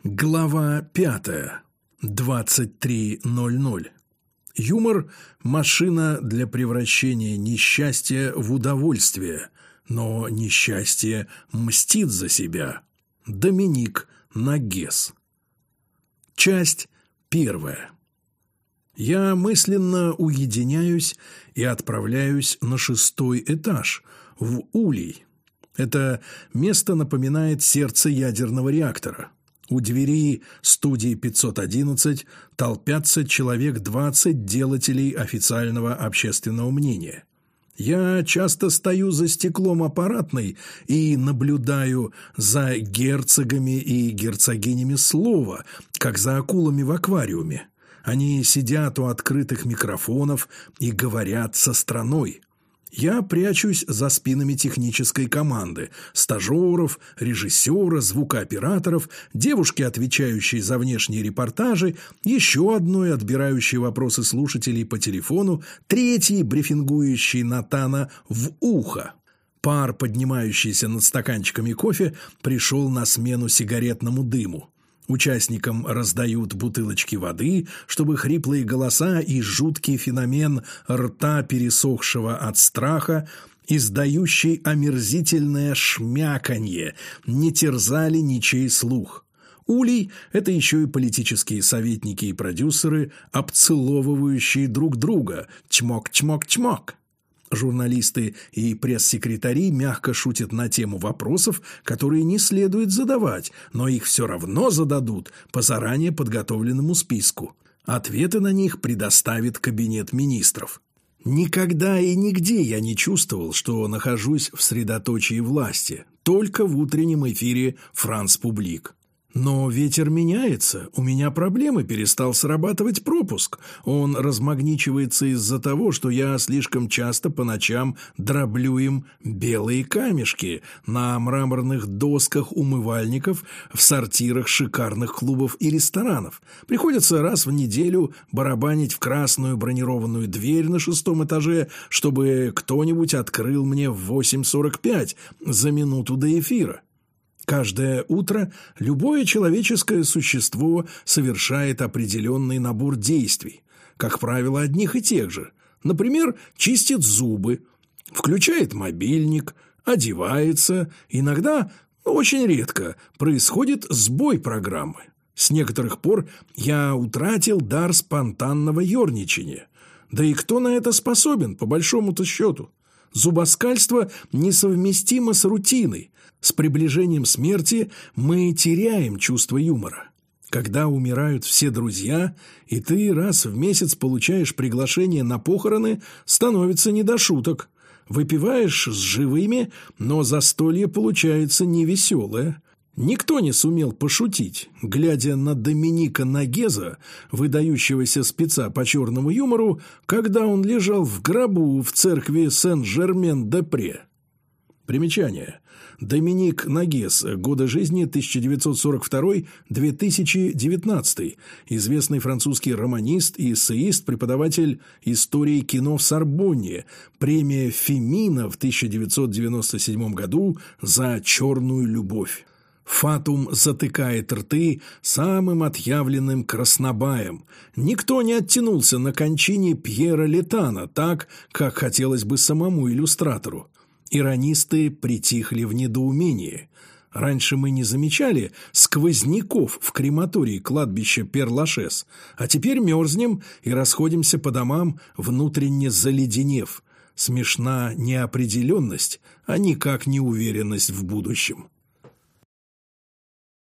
Глава 5. 23:00. Юмор – машина для превращения несчастья в удовольствие, но несчастье мстит за себя. Доминик Нагес. Часть 1. Я мысленно уединяюсь и отправляюсь на 6-й этаж, в Улей. Это место напоминает сердце ядерного реактора. У двери студии 511 толпятся человек 20 делателей официального общественного мнения. Я часто стою за стеклом аппаратной и наблюдаю за герцогами и герцогинями слова, как за акулами в аквариуме. Они сидят у открытых микрофонов и говорят со страной. Я прячусь за спинами технической команды, стажеров, режиссера, звукооператоров, девушки, отвечающей за внешние репортажи, еще одной, отбирающей вопросы слушателей по телефону, третьей, брифингующей Натана в ухо. Пар, поднимающийся над стаканчиками кофе, пришел на смену сигаретному дыму. Участникам раздают бутылочки воды, чтобы хриплые голоса и жуткий феномен рта, пересохшего от страха, издающий омерзительное шмяканье, не терзали ничей слух. Улей – это еще и политические советники и продюсеры, обцеловывающие друг друга. Чмок-чмок-чмок. Журналисты и пресс-секретари мягко шутят на тему вопросов, которые не следует задавать, но их все равно зададут по заранее подготовленному списку. Ответы на них предоставит кабинет министров. Никогда и нигде я не чувствовал, что нахожусь в средоточии власти, только в утреннем эфире «Франс Публик». Но ветер меняется, у меня проблемы, перестал срабатывать пропуск. Он размагничивается из-за того, что я слишком часто по ночам дроблю им белые камешки на мраморных досках умывальников в сортирах шикарных клубов и ресторанов. Приходится раз в неделю барабанить в красную бронированную дверь на 6-м этаже, чтобы кто-нибудь открыл мне в 8:45 за минуту до эфира. Каждое утро любое человеческое существо совершает определенный набор действий, как правило, одних и тех же. Например, чистит зубы, включает мобильник, одевается, иногда, очень редко, происходит сбой программы. С некоторых пор я утратил дар спонтанного ерничания. Да и кто на это способен, по большому-то счету? Зубоскальство несовместимо с рутиной. С приближением смерти мы теряем чувство юмора. Когда умирают все друзья, и ты раз в месяц получаешь приглашение на похороны, становится не до шуток. Выпиваешь с живыми, но застолье получается невеселое. Никто не сумел пошутить, глядя на Доминика Нагеза, выдающегося спеца по черному юмору, когда он лежал в гробу в церкви Сен-Жермен-де-Пре. Примечание. Доминик Нагес. Годы жизни 1942-2019. Известный французский романист и эссеист, преподаватель истории кино в Сорбонне. Премия Фемина в 1997 году за «Черную любовь». Фатум затыкает рты самым отъявленным краснобаем. Никто не оттянулся на кончине Пьера Летана так, как хотелось бы самому иллюстратору. Иронисты притихли в недоумении. Раньше мы не замечали сквозняков в крематории кладбища Пер-Лашез, а теперь мерзнем и расходимся по домам, внутренне заледенев. Смешна неопределенность, а никак не уверенность в будущем.